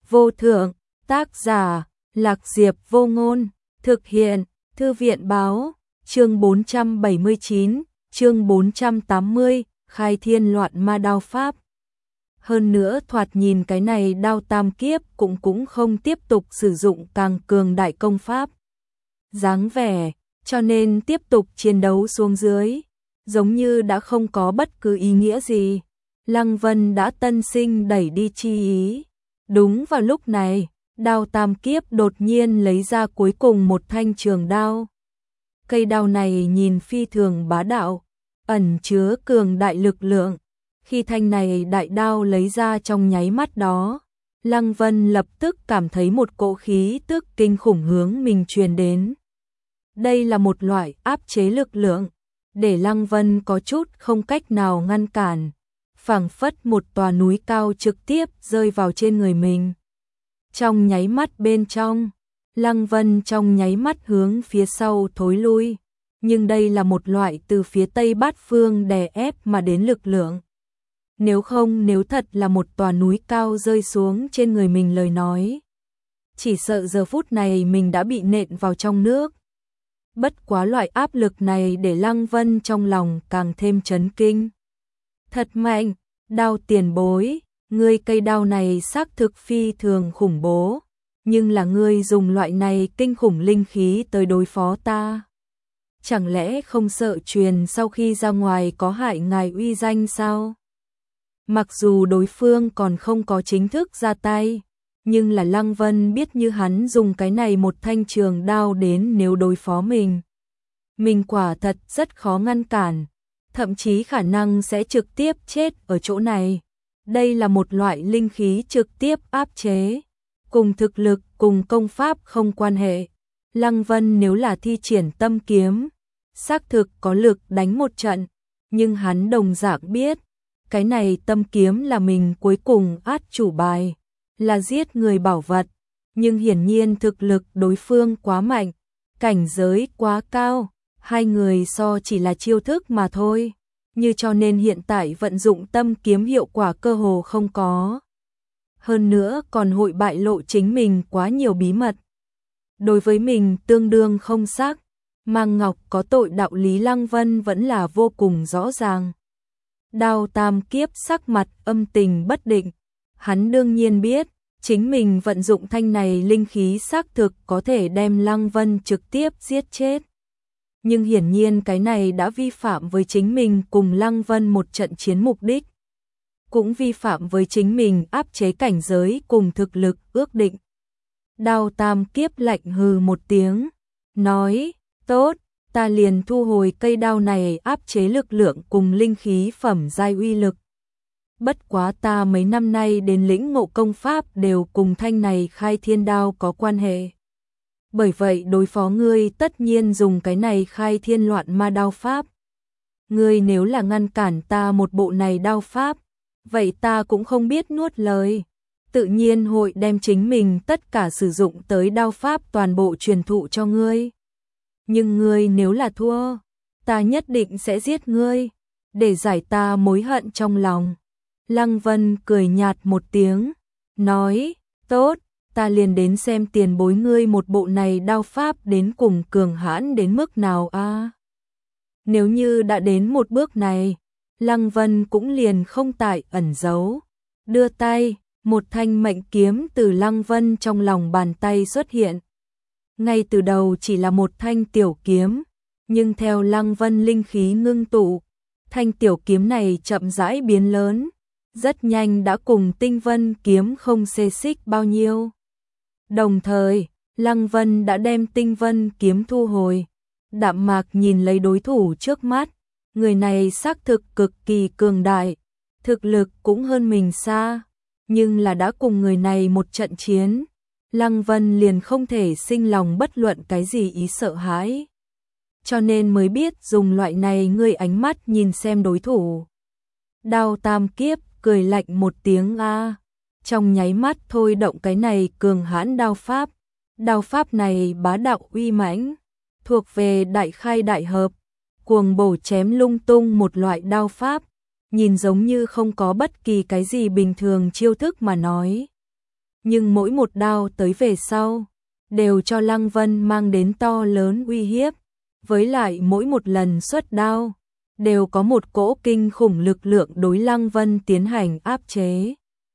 vô thượng, tác giả, Lạc Diệp Vô Ngôn, thực hiện, Thư viện báo, chương 479, chương 480, khai thiên loạn ma đao pháp. Hơn nữa thoạt nhìn cái này đao tam kiếp cũng không tiếp tục sử dụng càng cường đại công pháp. Dáng vẻ, cho nên tiếp tục chiến đấu xuống dưới, giống như đã không có bất cứ ý nghĩa gì. Lăng Vân đã tân sinh đẩy đi chi ý. Đúng vào lúc này, đao tam kiếp đột nhiên lấy ra cuối cùng một thanh trường đao. Cây đao này nhìn phi thường bá đạo, ẩn chứa cường đại lực lượng. Khi thanh này đại đao lấy ra trong nháy mắt đó, Lăng Vân lập tức cảm thấy một cỗ khí tức kinh khủng hướng mình truyền đến. Đây là một loại áp chế lực lượng, để Lăng Vân có chút không cách nào ngăn cản, phảng phất một tòa núi cao trực tiếp rơi vào trên người mình. Trong nháy mắt bên trong, Lăng Vân trong nháy mắt hướng phía sau thối lui, nhưng đây là một loại từ phía Tây Bát Phương đè ép mà đến lực lượng. Nếu thật là một tòa núi cao rơi xuống trên người mình lời nói, chỉ sợ giờ phút này mình đã bị nện vào trong nước. Bất quá loại áp lực này để Lăng Vân trong lòng càng thêm chấn kinh. Thật mạnh, đao tiền bối, ngươi cây đao này xác thực phi thường khủng bố, nhưng là ngươi dùng loại này kinh khủng linh khí tới đối phó ta. Chẳng lẽ không sợ truyền sau khi ra ngoài có hại ngài uy danh sao? Mặc dù đối phương còn không có chính thức ra tay, nhưng là Lăng Vân biết như hắn dùng cái này một thanh trường đao đến nếu đối phó mình quả thật rất khó ngăn cản, thậm chí khả năng sẽ trực tiếp chết ở chỗ này. Đây là một loại linh khí trực tiếp áp chế, cùng thực lực cùng công pháp không quan hệ. Lăng Vân nếu là thi triển tâm kiếm, xác thực có lực đánh một trận, nhưng hắn đồng dạng biết, cái này tâm kiếm là mình cuối cùng át chủ bài, là giết người bảo vật, nhưng hiển nhiên thực lực đối phương quá mạnh, cảnh giới quá cao, hai người so chỉ là chiêu thức mà thôi, như cho nên hiện tại vận dụng tâm kiếm hiệu quả cơ hồ không có. Hơn nữa còn hội bại lộ chính mình quá nhiều bí mật. Đối với mình tương đương không xác, Mang Ngọc có tội đạo lý Lăng Vân vẫn là vô cùng rõ ràng. Đao tam kiếp sắc mặt âm tình bất định, hắn đương nhiên biết, chính mình vận dụng thanh này linh khí xác thực có thể đem Lăng Vân trực tiếp giết chết. Nhưng hiển nhiên cái này đã vi phạm với chính mình cùng Lăng Vân một trận chiến mục đích. Cũng vi phạm với chính mình áp chế cảnh giới cùng thực lực ước định. Đao tam kiếp lạnh hừ một tiếng, nói, tốt, ta liền thu hồi cây đao này áp chế lực lượng cùng linh khí phẩm giai uy lực. Bất quá ta mấy năm nay đến lĩnh ngộ công pháp đều cùng thanh này khai thiên đao có quan hệ. Bởi vậy đối phó ngươi tất nhiên dùng cái này khai thiên loạn ma đao pháp. Ngươi nếu là ngăn cản ta một bộ này đao pháp, vậy ta cũng không biết nuốt lời. Tự nhiên hội đem chính mình tất cả sử dụng tới đao pháp toàn bộ truyền thụ cho ngươi. Nhưng ngươi nếu là thua, ta nhất định sẽ giết ngươi, để giải ta mối hận trong lòng. Lăng Vân cười nhạt một tiếng, nói, tốt, ta liền đến xem tiền bối ngươi một bộ này đao pháp đến cùng cường hãn đến mức nào a. Nếu như đã đến một bước này, Lăng Vân cũng liền không tại ẩn giấu. Đưa tay, một thanh mệnh kiếm từ Lăng Vân trong lòng bàn tay xuất hiện. Ngay từ đầu chỉ là một thanh tiểu kiếm, nhưng theo Lăng Vân linh khí ngưng tụ, thanh tiểu kiếm này chậm rãi biến lớn, rất nhanh đã cùng Tinh Vân kiếm không xê xích bao nhiêu. Đồng thời, Lăng Vân đã đem Tinh Vân kiếm thu hồi, đạm mạc nhìn lấy đối thủ trước mắt, người này xác thực cực kỳ cường đại, thực lực cũng hơn mình xa, nhưng là đã cùng người này một trận chiến, Lăng Vân liền không thể sinh lòng bất luận cái gì ý sợ hãi. Cho nên mới biết dùng loại này ngươi ánh mắt nhìn xem đối thủ. Đao tam kiếp cười lạnh một tiếng a, trong nháy mắt thôi động cái này cường hãn đao pháp. Đao pháp này bá đạo uy mãnh, thuộc về đại khai đại hợp, cuồng bổ chém lung tung một loại đao pháp, nhìn giống như không có bất kỳ cái gì bình thường chiêu thức mà nói. nhưng mỗi một đao tới về sau, đều cho Lăng Vân mang đến to lớn uy hiếp, với lại mỗi một lần xuất đao, đều có một cỗ kinh khủng lực lượng đối Lăng Vân tiến hành áp chế.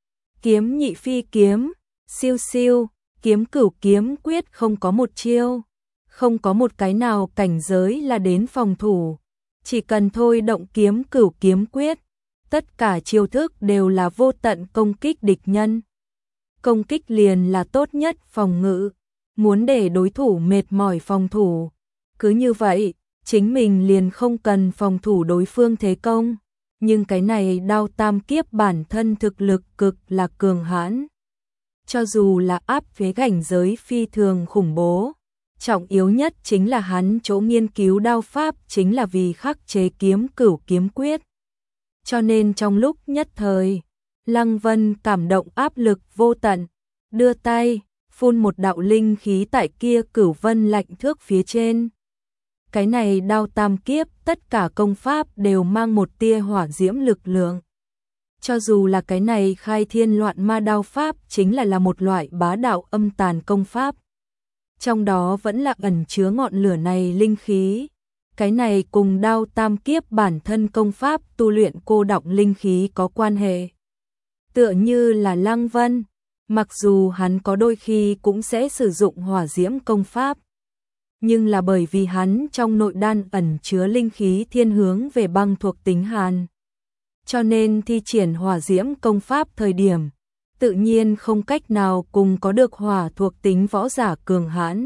Kiếm nhị phi kiếm, siêu siêu, kiếm cửu kiếm quyết không có một chiêu, không có một cái nào cảnh giới là đến phòng thủ, chỉ cần thôi động kiếm cửu kiếm quyết, tất cả chiêu thức đều là vô tận công kích địch nhân. Công kích liền là tốt nhất phòng ngự, muốn để đối thủ mệt mỏi phòng thủ, cứ như vậy, chính mình liền không cần phòng thủ đối phương thế công, nhưng cái này đao tam kiếp bản thân thực lực cực là cường hãn. Cho dù là áp phía cảnh giới phi thường khủng bố, trọng yếu nhất chính là hắn chỗ nghiên cứu đao pháp chính là vì khắc chế kiếm cửu kiếm quyết. Cho nên trong lúc nhất thời, Lăng Vân cảm động áp lực vô tận, đưa tay, phun một đạo linh khí tại kia cửu vân lạnh thước phía trên. Cái này đao tam kiếp, tất cả công pháp đều mang một tia hỏa diễm lực lượng. Cho dù là cái này khai thiên loạn ma đao pháp chính là một loại bá đạo âm tàn công pháp. Trong đó vẫn là ẩn chứa ngọn lửa này linh khí. Cái này cùng đao tam kiếp bản thân công pháp tu luyện cô đọng linh khí có quan hệ. Tựa như là Lăng Vân, mặc dù hắn có đôi khi cũng sẽ sử dụng hỏa diễm công pháp, nhưng là bởi vì hắn trong nội đan ẩn chứa linh khí thiên hướng về băng thuộc tính hàn. Cho nên thi triển hỏa diễm công pháp thời điểm, tự nhiên không cách nào cùng có được hỏa thuộc tính võ giả cường hãn.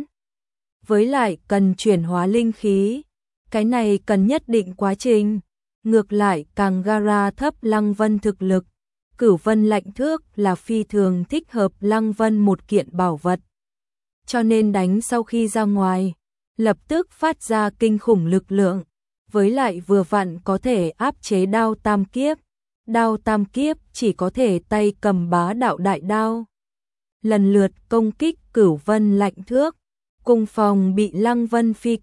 Với lại cần chuyển hóa linh khí, cái này cần nhất định quá trình. Ngược lại càng gara thấp Lăng Vân thực lực, cửu vân lạnh thước là phi thường thích hợp Lăng Vân một kiện bảo vật. Cho nên đánh sau khi ra ngoài, lập tức phát ra kinh khủng lực lượng, với lại vừa vặn có thể áp chế đao tam kiếp. Đao tam kiếp chỉ có thể tay cầm bá đạo đại đao, lần lượt công kích cửu vân lạnh thước, cùng phòng bị Lăng Vân phi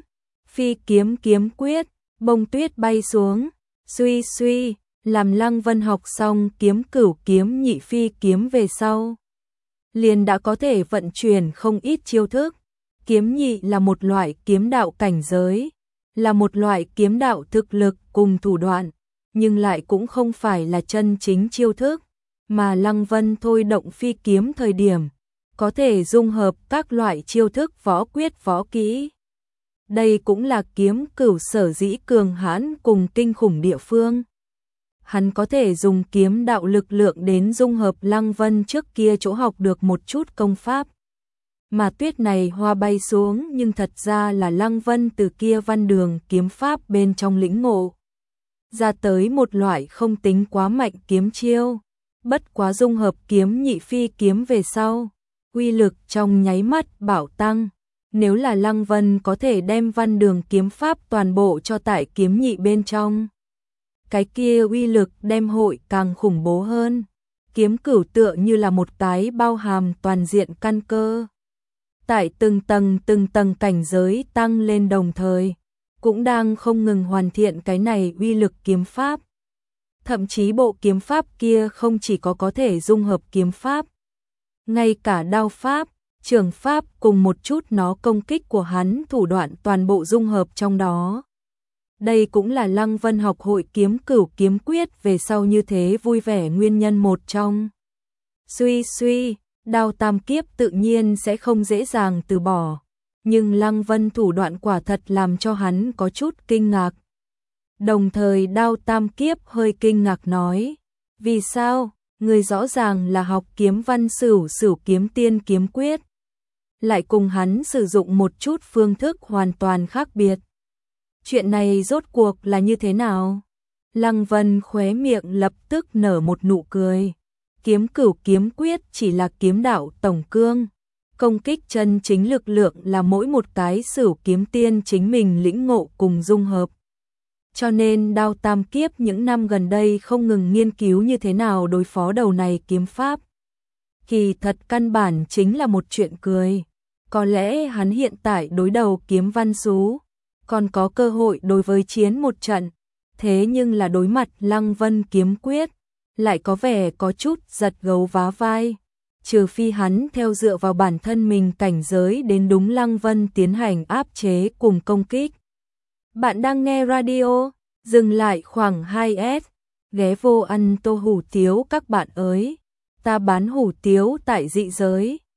kiếm kiếm quyết, bông tuyết bay xuống, suy suy, làm Lăng Vân học xong kiếm cửu kiếm nhị phi kiếm về sau, liền đã có thể vận chuyển không ít chiêu thức. Kiếm nhị là một loại kiếm đạo cảnh giới, là một loại kiếm đạo thực lực cùng thủ đoạn, nhưng lại cũng không phải là chân chính chiêu thức, mà Lăng Vân thôi động phi kiếm thời điểm, có thể dung hợp các loại chiêu thức võ quyết võ kỹ. Đây cũng là kiếm cửu sở dĩ cường hãn cùng kinh khủng địa phương. Hắn có thể dùng kiếm đạo lực lượng đến dung hợp Lăng Vân trước kia chỗ học được một chút công pháp. Mà tuyết này hoa bay xuống nhưng thật ra là Lăng Vân từ kia văn đường kiếm pháp bên trong lĩnh ngộ. Ra tới một loại không tính quá mạnh kiếm chiêu, bất quá dung hợp kiếm nhị phi kiếm về sau, uy lực trong nháy mắt bảo tăng. Nếu là Lăng Vân có thể đem văn đường kiếm pháp toàn bộ cho tại kiếm nhị bên trong, cái kia uy lực đem hội càng khủng bố hơn. Kiếm cửu tựa như là một cái bao hàm toàn diện căn cơ. Tại từng tầng cảnh giới tăng lên đồng thời, cũng đang không ngừng hoàn thiện cái này uy lực kiếm pháp. Thậm chí bộ kiếm pháp kia không chỉ có thể dung hợp kiếm pháp, ngay cả đao pháp, trường pháp cùng một chút nó công kích của hắn thủ đoạn toàn bộ dung hợp trong đó. Đây cũng là Lăng Vân học hội kiếm cửu kiếm quyết về sau như thế vui vẻ nguyên nhân một trong. Suy suy, đao tam kiếp tự nhiên sẽ không dễ dàng từ bỏ, nhưng Lăng Vân thủ đoạn quả thật làm cho hắn có chút kinh ngạc. Đồng thời đao tam kiếp hơi kinh ngạc nói, vì sao, người rõ ràng là học kiếm văn sửu kiếm tiên kiếm quyết, lại cùng hắn sử dụng một chút phương thức hoàn toàn khác biệt. Chuyện này rốt cuộc là như thế nào? Lăng Vân khóe miệng lập tức nở một nụ cười. Kiếm cửu kiếm quyết chỉ là kiếm đạo tổng cương, công kích chân chính lực lượng là mỗi một cái sửu kiếm tiên chính mình lĩnh ngộ cùng dung hợp. Cho nên đao tam kiếp những năm gần đây không ngừng nghiên cứu như thế nào đối phó đầu này kiếm pháp. Kỳ thật căn bản chính là một chuyện cười. Có lẽ hắn hiện tại đối đầu kiếm văn sú, còn có cơ hội đối với chiến một trận, thế nhưng là đối mặt Lăng Vân kiếm quyết, lại có vẻ có chút giật gấu vá vai. trừ phi hắn theo dựa vào bản thân mình cảnh giới đến đúng Lăng Vân tiến hành áp chế cùng công kích. Bạn đang nghe radio, dừng lại khoảng 2S, ghé vô ăn tô hủ tiếu các bạn ơi. Ta bán hủ tiếu tại dị giới.